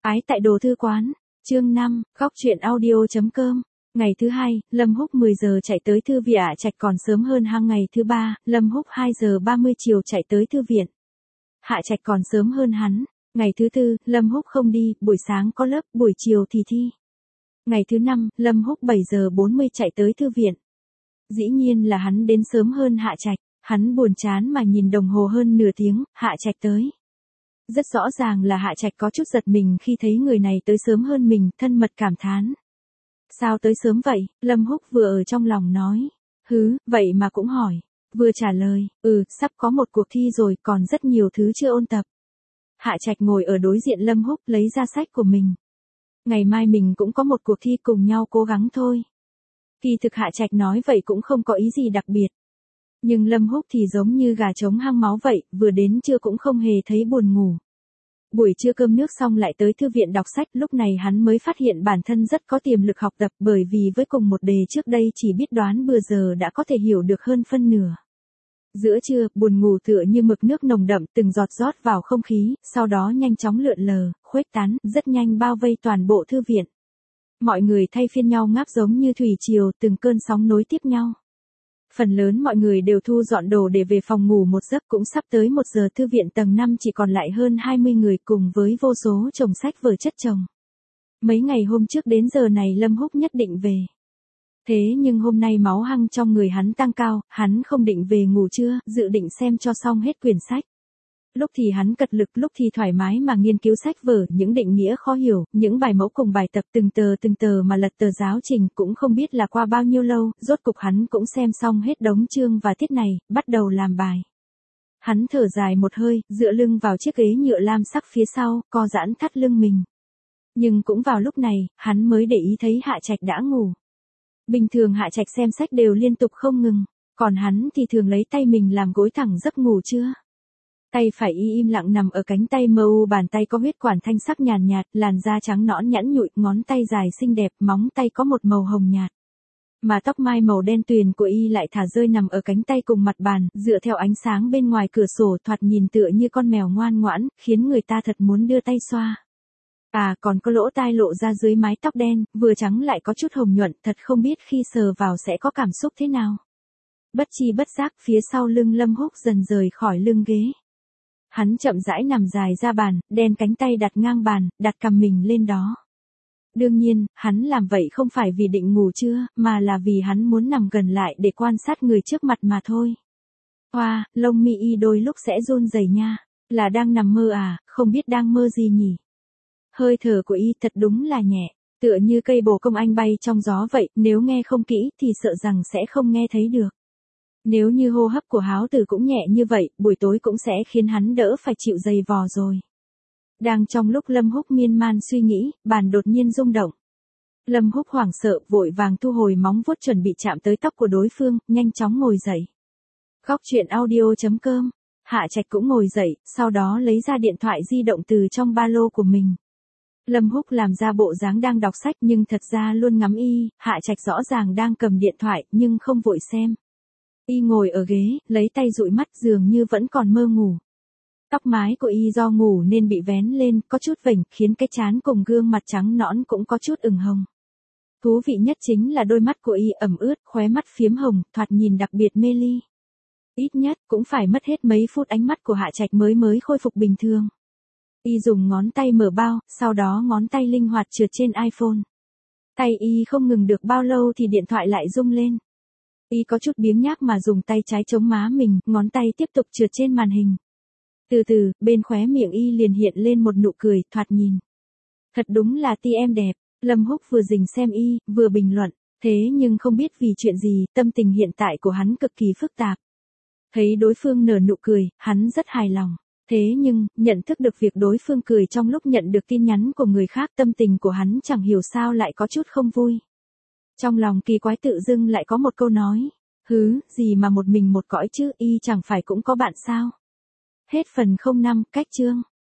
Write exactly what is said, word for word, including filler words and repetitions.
Ái tại đồ thư quán, chương năm, góc truyện audio.com. Ngày thứ hai, Lâm Húc mười giờ chạy tới thư viện Hạ Trạch còn sớm hơn hăng ngày thứ ba, Lâm Húc hai giờ ba mươi chiều chạy tới thư viện. Hạ Trạch còn sớm hơn hắn. Ngày thứ tư, Lâm Húc không đi, buổi sáng có lớp, buổi chiều thì thi. Ngày thứ năm, Lâm Húc bảy giờ bốn mươi chạy tới thư viện. Dĩ nhiên là hắn đến sớm hơn Hạ Trạch, hắn buồn chán mà nhìn đồng hồ hơn nửa tiếng, Hạ Trạch tới. Rất rõ ràng là Hạ Trạch có chút giật mình khi thấy người này tới sớm hơn mình, thân mật cảm thán. Sao tới sớm vậy? Lâm Húc vừa ở trong lòng nói. Hứ, vậy mà cũng hỏi. Vừa trả lời, ừ, sắp có một cuộc thi rồi, còn rất nhiều thứ chưa ôn tập. Hạ Trạch ngồi ở đối diện Lâm Húc lấy ra sách của mình. Ngày mai mình cũng có một cuộc thi, cùng nhau cố gắng thôi. Kỳ thực Hạ Trạch nói vậy cũng không có ý gì đặc biệt. Nhưng Lâm Húc thì giống như gà trống hăng máu vậy, vừa đến trưa cũng không hề thấy buồn ngủ. Buổi trưa cơm nước xong lại tới thư viện đọc sách, lúc này hắn mới phát hiện bản thân rất có tiềm lực học tập, bởi vì với cùng một đề trước đây chỉ biết đoán bừa giờ đã có thể hiểu được hơn phân nửa. Giữa trưa, buồn ngủ tựa như mực nước nồng đậm từng giọt rót vào không khí, sau đó nhanh chóng lượn lờ, khuếch tán, rất nhanh bao vây toàn bộ thư viện. Mọi người thay phiên nhau ngáp giống như thủy triều, từng cơn sóng nối tiếp nhau. Phần lớn mọi người đều thu dọn đồ để về phòng ngủ một giấc, cũng sắp tới một giờ, thư viện tầng năm chỉ còn lại hơn hai mươi người cùng với vô số chồng sách vở chất chồng. Mấy ngày hôm trước đến giờ này Lâm Húc nhất định về. Thế nhưng hôm nay máu hăng trong người hắn tăng cao, hắn không định về ngủ trưa, dự định xem cho xong hết quyển sách. Lúc thì hắn cật lực, lúc thì thoải mái mà nghiên cứu sách vở, những định nghĩa khó hiểu, những bài mẫu cùng bài tập từng tờ từng tờ mà lật tờ giáo trình, cũng không biết là qua bao nhiêu lâu, rốt cục hắn cũng xem xong hết đống chương và tiết này, bắt đầu làm bài. Hắn thở dài một hơi, dựa lưng vào chiếc ghế nhựa lam sắc phía sau, co giãn thắt lưng mình. Nhưng cũng vào lúc này, hắn mới để ý thấy Hạ Trạch đã ngủ. Bình thường Hạ Trạch xem sách đều liên tục không ngừng, còn hắn thì thường lấy tay mình làm gối thẳng giấc ngủ trưa. Tay phải y im lặng nằm ở cánh tay mờ u, bàn tay có huyết quản thanh sắc nhàn nhạt, làn da trắng nõn nhẵn nhụi, ngón tay dài xinh đẹp, móng tay có một màu hồng nhạt. Mà tóc mai màu đen tuyền của y lại thả rơi nằm ở cánh tay cùng mặt bàn, dựa theo ánh sáng bên ngoài cửa sổ, thoạt nhìn tựa như con mèo ngoan ngoãn, khiến người ta thật muốn đưa tay xoa. À, còn có lỗ tai lộ ra dưới mái tóc đen, vừa trắng lại có chút hồng nhuận, thật không biết khi sờ vào sẽ có cảm xúc thế nào. Bất chi bất giác, phía sau lưng Lâm Húc dần rời khỏi lưng ghế. Hắn chậm rãi nằm dài ra bàn, đen cánh tay đặt ngang bàn, đặt cằm mình lên đó. Đương nhiên, hắn làm vậy không phải vì định ngủ trưa, mà là vì hắn muốn nằm gần lại để quan sát người trước mặt mà thôi. Hoa, wow, lông mi y đôi lúc sẽ run rẩy nha. Là đang nằm mơ à, không biết đang mơ gì nhỉ? Hơi thở của y thật đúng là nhẹ, tựa như cây bồ công anh bay trong gió vậy, nếu nghe không kỹ thì sợ rằng sẽ không nghe thấy được. Nếu như hô hấp của Háo Tử cũng nhẹ như vậy, buổi tối cũng sẽ khiến hắn đỡ phải chịu dày vò rồi. Đang trong lúc Lâm Húc miên man suy nghĩ, bàn đột nhiên rung động. Lâm Húc hoảng sợ, vội vàng thu hồi móng vuốt chuẩn bị chạm tới tóc của đối phương, nhanh chóng ngồi dậy. Góc truyện audio.com. Hạ Trạch cũng ngồi dậy, sau đó lấy ra điện thoại di động từ trong ba lô của mình. Lâm Húc làm ra bộ dáng đang đọc sách nhưng thật ra luôn ngắm y, Hạ Trạch rõ ràng đang cầm điện thoại nhưng không vội xem. Y ngồi ở ghế, lấy tay dụi mắt, dường như vẫn còn mơ ngủ. Tóc mái của y do ngủ nên bị vén lên, có chút vểnh, khiến cái trán cùng gương mặt trắng nõn cũng có chút ửng hồng. Thú vị nhất chính là đôi mắt của y ẩm ướt, khóe mắt phiếm hồng, thoạt nhìn đặc biệt mê ly. Ít nhất cũng phải mất hết mấy phút ánh mắt của Hạ Trạch mới mới khôi phục bình thường. Y dùng ngón tay mở bao, sau đó ngón tay linh hoạt trượt trên iPhone. Tay y không ngừng được bao lâu thì điện thoại lại rung lên. Y có chút biếng nhác mà dùng tay trái chống má mình, ngón tay tiếp tục trượt trên màn hình. Từ từ, bên khóe miệng y liền hiện lên một nụ cười, thoạt nhìn. Thật đúng là ti em đẹp. Lâm Húc vừa dình xem y, vừa bình luận, thế nhưng không biết vì chuyện gì, tâm tình hiện tại của hắn cực kỳ phức tạp. Thấy đối phương nở nụ cười, hắn rất hài lòng. Thế nhưng, nhận thức được việc đối phương cười trong lúc nhận được tin nhắn của người khác, tâm tình của hắn chẳng hiểu sao lại có chút không vui. Trong lòng kỳ quái tự dưng lại có một câu nói, hứ, gì mà một mình một cõi chứ, y chẳng phải cũng có bạn sao? Hết phần không năm, cách chương.